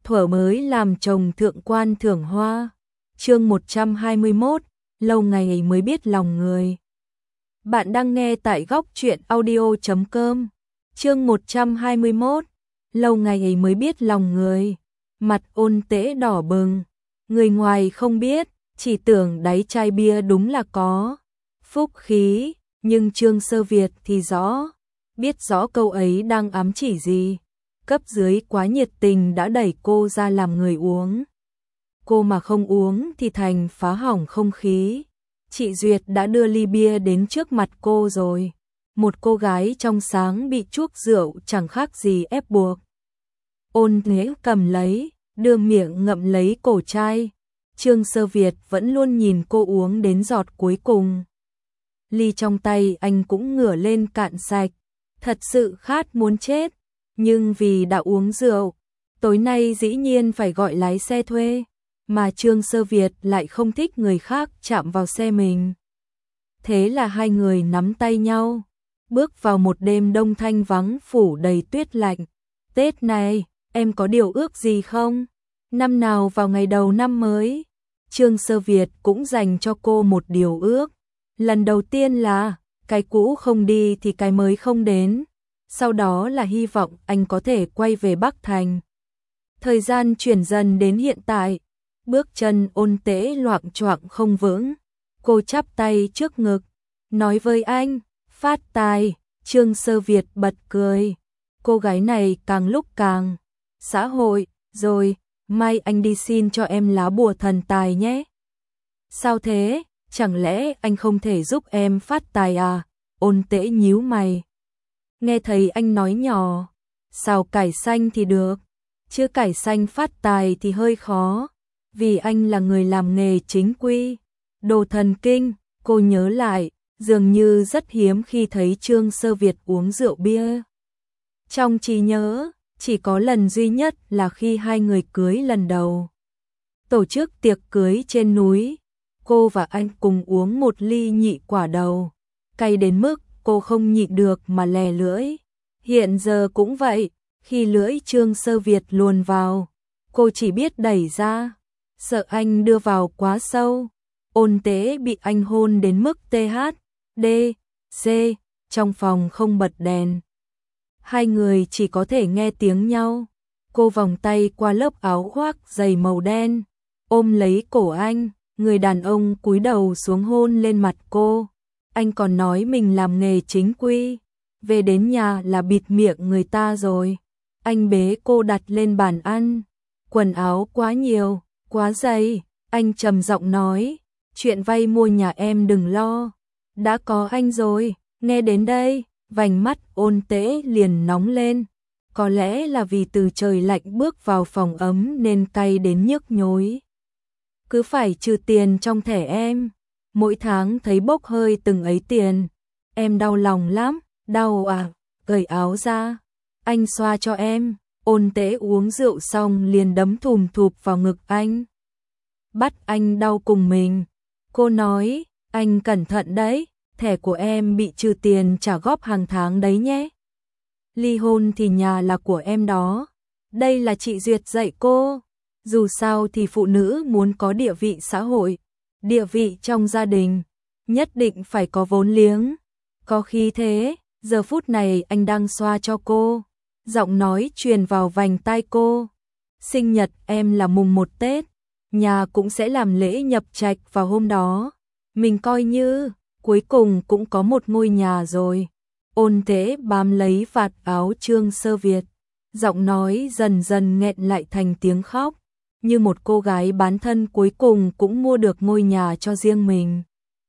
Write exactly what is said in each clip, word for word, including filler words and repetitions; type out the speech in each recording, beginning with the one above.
thuở mới làm chồng thượng quan thưởng hoa. Chương một trăm hai mươi mốt, lâu ngày mới biết lòng người. Bạn đang nghe tại góc truyện audio chấm com. Chương một trăm hai mươi mốt, lâu ngày mới biết lòng người. Mặt Ôn Tễ đỏ bừng, người ngoài không biết, chỉ tưởng đáy chai bia đúng là có phúc khí, nhưng Trương Sơ Việt thì rõ, biết rõ câu ấy đang ám chỉ gì. Cấp dưới quá nhiệt tình đã đẩy cô ra làm người uống. Cô mà không uống thì thành phá hỏng không khí. Chị Duyệt đã đưa ly bia đến trước mặt cô rồi. Một cô gái trong sáng bị chuốc rượu chẳng khác gì ép buộc. Ôn Tễ cầm lấy, đưa miệng ngậm lấy cổ chai. Trương Sơ Việt vẫn luôn nhìn cô uống đến giọt cuối cùng. Ly trong tay anh cũng ngửa lên cạn sạch. Thật sự khát muốn chết. Nhưng vì đã uống rượu, tối nay dĩ nhiên phải gọi lái xe thuê. Mà Trương Sơ Việt lại không thích người khác chạm vào xe mình. Thế là hai người nắm tay nhau, bước vào một đêm đông thanh vắng phủ đầy tuyết lạnh. Tết này, em có điều ước gì không? Năm nào vào ngày đầu năm mới, Trương Sơ Việt cũng dành cho cô một điều ước. Lần đầu tiên là, cái cũ không đi thì cái mới không đến. Sau đó là hy vọng anh có thể quay về Bắc Thành. Thời gian chuyển dần đến hiện tại, bước chân Ôn Tễ loạng choạng không vững. Cô chắp tay trước ngực, nói với anh, phát tài. Trương Sơ Việt bật cười. Cô gái này càng lúc càng xã hội, rồi, mai anh đi xin cho em lá bùa thần tài nhé. Sao thế, chẳng lẽ anh không thể giúp em phát tài à? Ôn Tễ nhíu mày. Nghe thấy anh nói nhỏ, xào cải xanh thì được, chứ cải xanh phát tài thì hơi khó, vì anh là người làm nghề chính quy. Đồ thần kinh, cô nhớ lại, dường như rất hiếm khi thấy Trương Sơ Việt uống rượu bia. Trong trí nhớ, chỉ có lần duy nhất là khi hai người cưới lần đầu. Tổ chức tiệc cưới trên núi, cô và anh cùng uống một ly nhị quả đầu, cay đến mức cô không nhịn được mà lè lưỡi. Hiện giờ cũng vậy, khi lưỡi Trương Sơ Việt luồn vào, cô chỉ biết đẩy ra, sợ anh đưa vào quá sâu. Ôn Tễ bị anh hôn đến mức tê hát đê xê, trong phòng không bật đèn. Hai người chỉ có thể nghe tiếng nhau. Cô vòng tay qua lớp áo khoác dày màu đen, ôm lấy cổ anh, người đàn ông cúi đầu xuống hôn lên mặt cô. Anh còn nói mình làm nghề chính quy, về đến nhà là bịt miệng người ta rồi. Anh bế cô đặt lên bàn ăn, quần áo quá nhiều, quá dày. Anh trầm giọng nói, chuyện vay mua nhà em đừng lo, đã có anh rồi. Nghe đến đây, vành mắt Ôn Tễ liền nóng lên. Có lẽ là vì từ trời lạnh bước vào phòng ấm nên cay đến nhức nhối. Cứ phải trừ tiền trong thẻ em, mỗi tháng thấy bốc hơi từng ấy tiền. Em đau lòng lắm, đau à, cởi áo ra, anh xoa cho em. Ôn Tễ uống rượu xong liền đấm thùm thụp vào ngực anh, bắt anh đau cùng mình. Cô nói, anh cẩn thận đấy, thẻ của em bị trừ tiền trả góp hàng tháng đấy nhé. Ly hôn thì nhà là của em đó. Đây là chị Duyệt dạy cô. Dù sao thì phụ nữ muốn có địa vị xã hội, địa vị trong gia đình, nhất định phải có vốn liếng, có khí thế. Giờ phút này anh đang xoa cho cô, giọng nói truyền vào vành tai cô. Sinh nhật em là mùng một Tết, nhà cũng sẽ làm lễ nhập trạch vào hôm đó. Mình coi như cuối cùng cũng có một ngôi nhà rồi. Ôn Tễ bám lấy vạt áo Trương Sơ Việt, giọng nói dần dần nghẹn lại thành tiếng khóc, như một cô gái bán thân cuối cùng cũng mua được ngôi nhà cho riêng mình.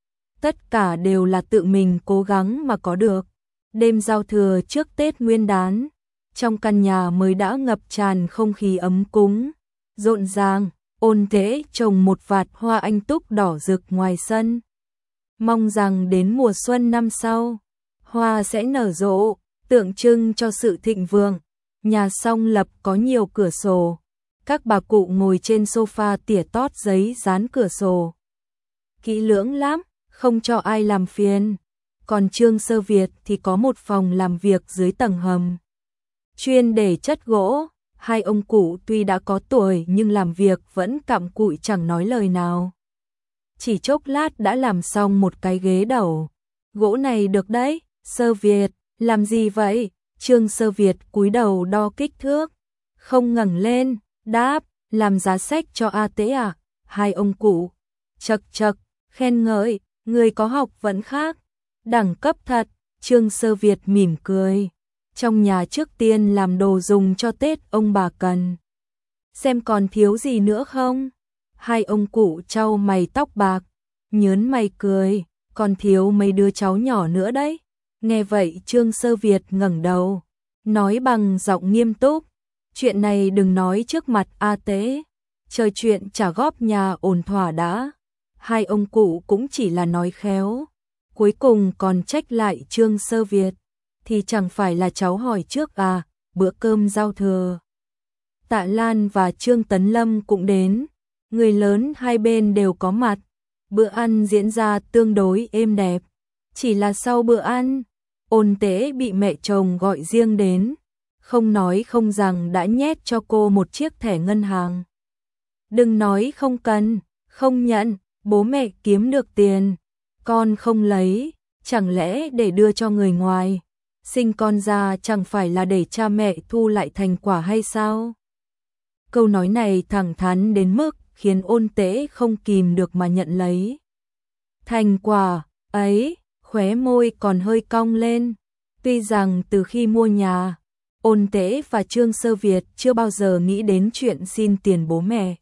Tất cả đều là tự mình cố gắng mà có được. Đêm giao thừa trước Tết Nguyên đán, trong căn nhà mới đã ngập tràn không khí ấm cúng, rộn ràng. Ôn Tễ trồng một vạt hoa anh túc đỏ rực ngoài sân, mong rằng đến mùa xuân năm sau, hoa sẽ nở rộ, tượng trưng cho sự thịnh vượng. Nhà song lập có nhiều cửa sổ, các bà cụ ngồi trên sofa tỉa tót giấy dán cửa sổ. Kỹ lưỡng lắm, không cho ai làm phiền. Còn Trương Sơ Việt thì có một phòng làm việc dưới tầng hầm, chuyên để chất gỗ, Hai ông cụ tuy đã có tuổi nhưng làm việc vẫn cặm cụi chẳng nói lời nào. Chỉ chốc lát đã làm xong một cái ghế đầu. Gỗ này được đấy, Sơ Việt, làm gì vậy? Trương Sơ Việt cúi đầu đo kích thước, không ngẩng lên, đáp, làm giá sách cho A Tế à? Hai ông cụ chậc chậc, khen ngợi, người có học vẫn khác, đẳng cấp thật. Trương Sơ Việt mỉm cười. Trong nhà trước tiên làm đồ dùng cho Tết ông bà cần. Xem còn thiếu gì nữa không? Hai ông cụ trao mày tóc bạc, nhớn mày cười, còn thiếu mấy đứa cháu nhỏ nữa đấy. Nghe vậy Trương Sơ Việt ngẩng đầu, nói bằng giọng nghiêm túc, chuyện này đừng nói trước mặt A Tế, chờ chuyện trả góp nhà ổn thỏa đã. Hai ông cụ cũng chỉ là nói khéo, cuối cùng còn trách lại Trương Sơ Việt, thì chẳng phải là cháu hỏi trước à, bữa cơm giao thừa. Tạ Lan và Trương Tấn Lâm cũng đến, người lớn hai bên đều có mặt, bữa ăn diễn ra tương đối êm đẹp. Chỉ là sau bữa ăn, Ôn Tế bị mẹ chồng gọi riêng đến, không nói không rằng đã nhét cho cô một chiếc thẻ ngân hàng. Đừng nói không cần, không nhận, bố mẹ kiếm được tiền, con không lấy, chẳng lẽ để đưa cho người ngoài, sinh con ra chẳng phải là để cha mẹ thu lại thành quả hay sao? Câu nói này thẳng thắn đến mức khiến Ôn Tế không kìm được mà nhận lấy. Thành quả ấy, khóe môi còn hơi cong lên. Tuy rằng từ khi mua nhà, Ôn Tế và Trương Sơ Việt chưa bao giờ nghĩ đến chuyện xin tiền bố mẹ.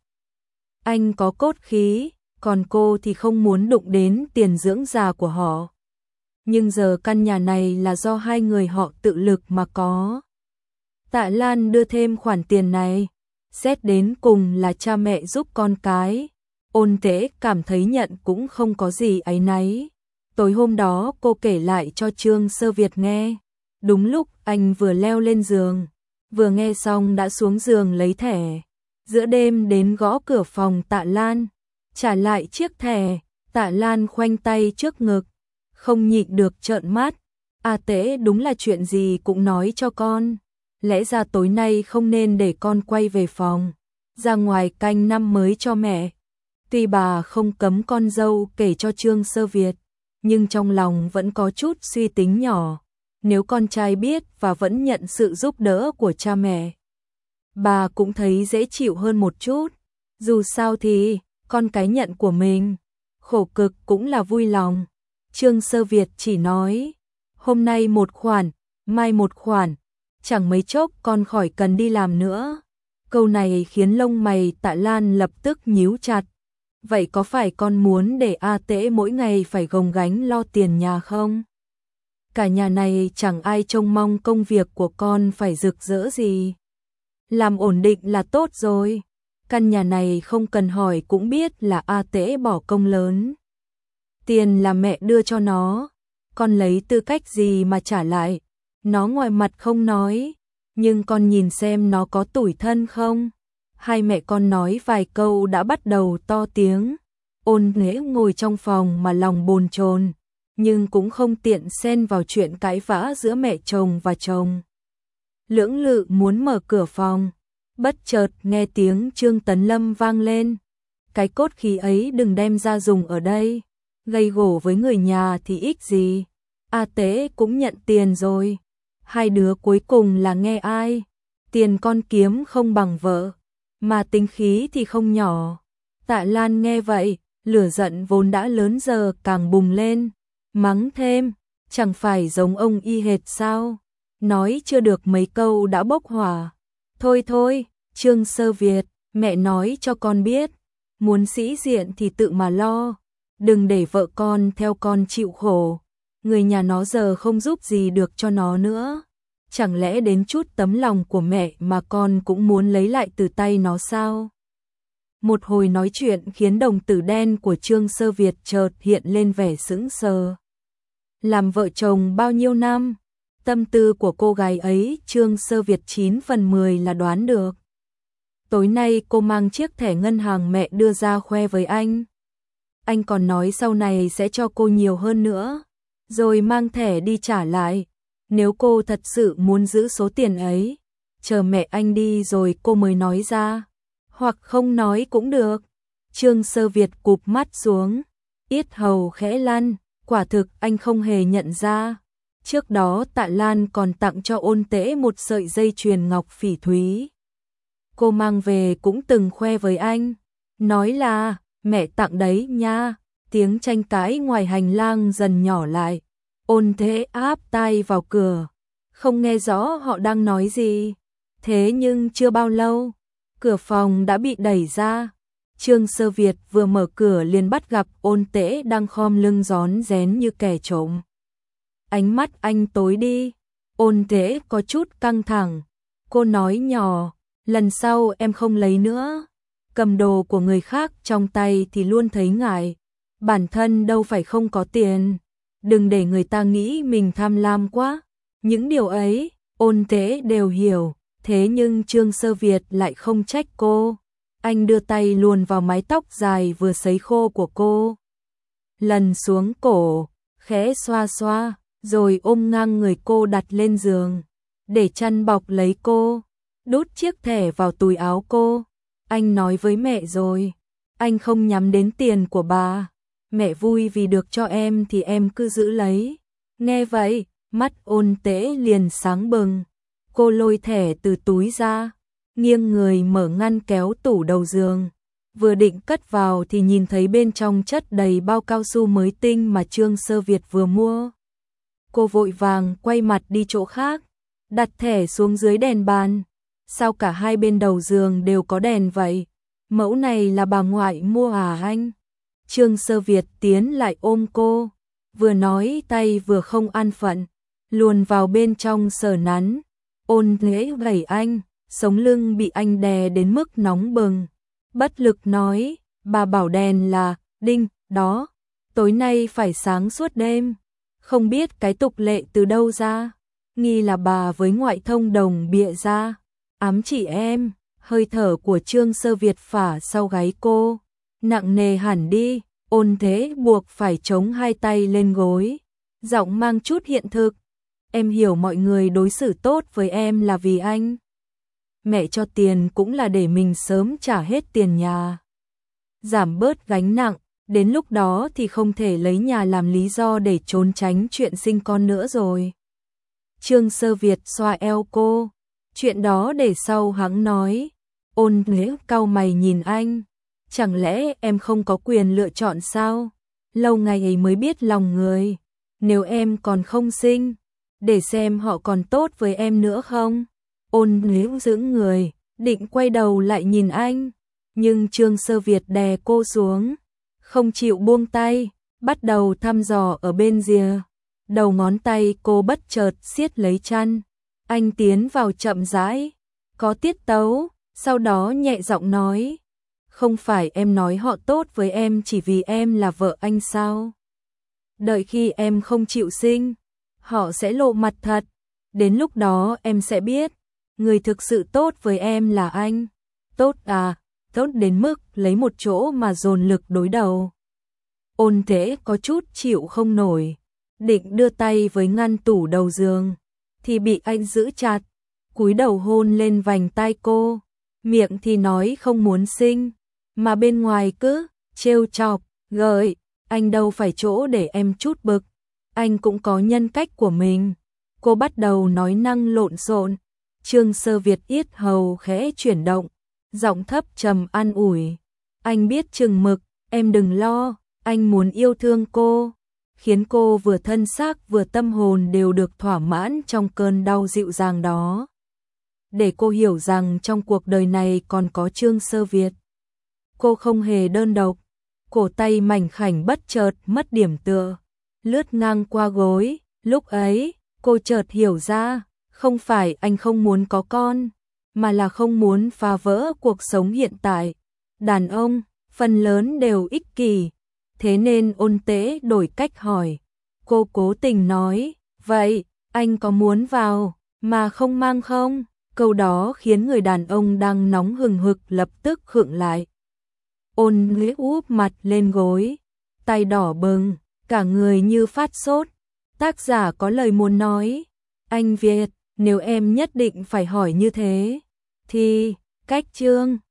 Anh có cốt khí, còn cô thì không muốn đụng đến tiền dưỡng già của họ. Nhưng giờ căn nhà này là do hai người họ tự lực mà có. Tạ Lan đưa thêm khoản tiền này, xét đến cùng là cha mẹ giúp con cái. Ôn Tế cảm thấy nhận cũng không có gì áy náy. Tối hôm đó cô kể lại cho Trương Sơ Việt nghe. Đúng lúc anh vừa leo lên giường, vừa nghe xong đã xuống giường lấy thẻ. Giữa đêm đến gõ cửa phòng Tạ Lan, trả lại chiếc thẻ. Tạ Lan khoanh tay trước ngực, không nhịn được trợn mắt. A Tế đúng là chuyện gì cũng nói cho con. Lẽ ra tối nay không nên để con quay về phòng, ra ngoài canh năm mới cho mẹ. Tuy bà không cấm con dâu kể cho Trương Sơ Việt, nhưng trong lòng vẫn có chút suy tính nhỏ. Nếu con trai biết và vẫn nhận sự giúp đỡ của cha mẹ, bà cũng thấy dễ chịu hơn một chút. Dù sao thì, con cái nhận của mình, khổ cực cũng là vui lòng. Trương Sơ Việt chỉ nói, hôm nay một khoản, mai một khoản, chẳng mấy chốc con khỏi cần đi làm nữa. Câu này khiến lông mày Tạ Lan lập tức nhíu chặt. Vậy có phải con muốn để A Tế mỗi ngày phải gồng gánh lo tiền nhà không? Cả nhà này chẳng ai trông mong công việc của con phải rực rỡ gì. Làm ổn định là tốt rồi. Căn nhà này không cần hỏi cũng biết là A Tế bỏ công lớn. Tiền là mẹ đưa cho nó, con lấy tư cách gì mà trả lại? Nó ngoài mặt không nói, nhưng con nhìn xem nó có tủi thân không? Hai mẹ con nói vài câu đã bắt đầu to tiếng. Ôn Tế ngồi trong phòng mà lòng bồn chồn, nhưng cũng không tiện xen vào chuyện cãi vã giữa mẹ chồng và chồng. Lưỡng lự muốn mở cửa phòng, bất chợt nghe tiếng Trương Tấn Lâm vang lên. Cái cốt khí ấy đừng đem ra dùng ở đây, gây gổ với người nhà thì ích gì. A Tế cũng nhận tiền rồi. Hai đứa cuối cùng là nghe ai? Tiền con kiếm không bằng vợ, mà tính khí thì không nhỏ. Tạ Lan nghe vậy, lửa giận vốn đã lớn giờ càng bùng lên, mắng thêm, chẳng phải giống ông y hệt sao? Nói chưa được mấy câu đã bốc hỏa. Thôi thôi, Trương Sơ Việt, mẹ nói cho con biết, muốn sĩ diện thì tự mà lo, đừng để vợ con theo con chịu khổ. Người nhà nó giờ không giúp gì được cho nó nữa. Chẳng lẽ đến chút tấm lòng của mẹ mà con cũng muốn lấy lại từ tay nó sao? Một hồi nói chuyện khiến đồng tử đen của Trương Sơ Việt chợt hiện lên vẻ sững sờ. Làm vợ chồng bao nhiêu năm, tâm tư của cô gái ấy Trương Sơ Việt chín phần mười là đoán được. Tối nay cô mang chiếc thẻ ngân hàng mẹ đưa ra khoe với anh. Anh còn nói sau này sẽ cho cô nhiều hơn nữa, rồi mang thẻ đi trả lại. Nếu cô thật sự muốn giữ số tiền ấy, chờ mẹ anh đi rồi cô mới nói ra, hoặc không nói cũng được. Trương Sơ Việt cụp mắt xuống, yết hầu khẽ lăn, quả thực anh không hề nhận ra. Trước đó Tạ Lan còn tặng cho Ôn Tễ một sợi dây chuyền ngọc phỉ thúy. Cô mang về cũng từng khoe với anh, nói là mẹ tặng đấy nha. Tiếng tranh cãi ngoài hành lang dần nhỏ lại. Ôn Tễ áp tai vào cửa, không nghe rõ họ đang nói gì. Thế nhưng chưa bao lâu, cửa phòng đã bị đẩy ra. Trương Sơ Việt vừa mở cửa liền bắt gặp Ôn Tễ đang khom lưng rón rén như kẻ trộm. Ánh mắt anh tối đi, Ôn Tễ có chút căng thẳng. Cô nói nhỏ, lần sau em không lấy nữa. Cầm đồ của người khác trong tay thì luôn thấy ngại. Bản thân đâu phải không có tiền. Đừng để người ta nghĩ mình tham lam quá. Những điều ấy, Ôn Tễ đều hiểu. Thế nhưng Trương Sơ Việt lại không trách cô. Anh đưa tay luồn vào mái tóc dài vừa sấy khô của cô. Lần xuống cổ, khẽ xoa xoa, rồi ôm ngang người cô đặt lên giường. Để chăn bọc lấy cô, đút chiếc thẻ vào túi áo cô. Anh nói với mẹ rồi, anh không nhắm đến tiền của bà. Mẹ vui vì được cho em thì em cứ giữ lấy. Nghe vậy, mắt Ôn Tễ liền sáng bừng. Cô lôi thẻ từ túi ra, nghiêng người mở ngăn kéo tủ đầu giường. Vừa định cất vào thì nhìn thấy bên trong chất đầy bao cao su mới tinh mà Trương Sơ Việt vừa mua. Cô vội vàng quay mặt đi chỗ khác, đặt thẻ xuống dưới đèn bàn. Sao cả hai bên đầu giường đều có đèn vậy? Mẫu này là bà ngoại mua à anh? Trương Sơ Việt tiến lại ôm cô, vừa nói tay vừa không an phận, luồn vào bên trong sờ nắn. Ôn Tễ gẩy anh, sống lưng bị anh đè đến mức nóng bừng. Bất lực nói, bà bảo đèn là, đinh, đó, tối nay phải sáng suốt đêm. Không biết cái tục lệ từ đâu ra, nghi là bà với ngoại thông đồng bịa ra. Ám chỉ em, hơi thở của Trương Sơ Việt phả sau gáy cô, nặng nề hẳn đi. Ôn Thế buộc phải chống hai tay lên gối, giọng mang chút hiện thực. Em hiểu mọi người đối xử tốt với em là vì anh. Mẹ cho tiền cũng là để mình sớm trả hết tiền nhà, giảm bớt gánh nặng. Đến lúc đó thì không thể lấy nhà làm lý do để trốn tránh chuyện sinh con nữa rồi. Trương Sơ Việt xoa eo cô, chuyện đó để sau hắn nói. Ôn Thế cau mày nhìn anh, chẳng lẽ em không có quyền lựa chọn sao? Lâu ngày ấy mới biết lòng người. Nếu em còn không sinh, để xem họ còn tốt với em nữa không? Ôn Thế giữ người, định quay đầu lại nhìn anh, nhưng Trương Sơ Việt đè cô xuống, không chịu buông tay, bắt đầu thăm dò ở bên rìa. Đầu ngón tay cô bất chợt siết lấy chăn. Anh tiến vào chậm rãi, có tiết tấu, sau đó nhẹ giọng nói, không phải em nói họ tốt với em chỉ vì em là vợ anh sao? Đợi khi em không chịu sinh, họ sẽ lộ mặt thật. Đến lúc đó em sẽ biết, người thực sự tốt với em là anh. Tốt à, tốt đến mức lấy một chỗ mà dồn lực đối đầu. Ôn Thế có chút chịu không nổi, định đưa tay với ngăn tủ đầu giường, thì bị anh giữ chặt, cúi đầu hôn lên vành tai cô, miệng thì nói không muốn sinh, mà bên ngoài cứ trêu chọc, gợi, anh đâu phải chỗ để em chút bực, anh cũng có nhân cách của mình. Cô bắt đầu nói năng lộn xộn. Trương Sơ Việt yết hầu khẽ chuyển động, giọng thấp trầm an ủi, anh biết chừng mực, em đừng lo, anh muốn yêu thương cô, khiến cô vừa thân xác vừa tâm hồn đều được thỏa mãn trong cơn đau dịu dàng đó. Để cô hiểu rằng trong cuộc đời này còn có Trương Sơ Việt. Cô không hề đơn độc. Cổ tay mảnh khảnh bất chợt mất điểm tựa, lướt ngang qua gối. Lúc ấy, cô chợt hiểu ra, không phải anh không muốn có con, mà là không muốn phá vỡ cuộc sống hiện tại. Đàn ông, phần lớn đều ích kỷ. Thế nên Ôn Tế đổi cách hỏi. Cô cố tình nói, vậy, anh có muốn vào, mà không mang không? Câu đó khiến người đàn ông đang nóng hừng hực lập tức khựng lại. Ôn Lễ úp mặt lên gối, tay đỏ bừng, cả người như phát sốt. Tác giả có lời muốn nói. Anh Việt, Nếu em nhất định phải hỏi như thế, thì cách Trương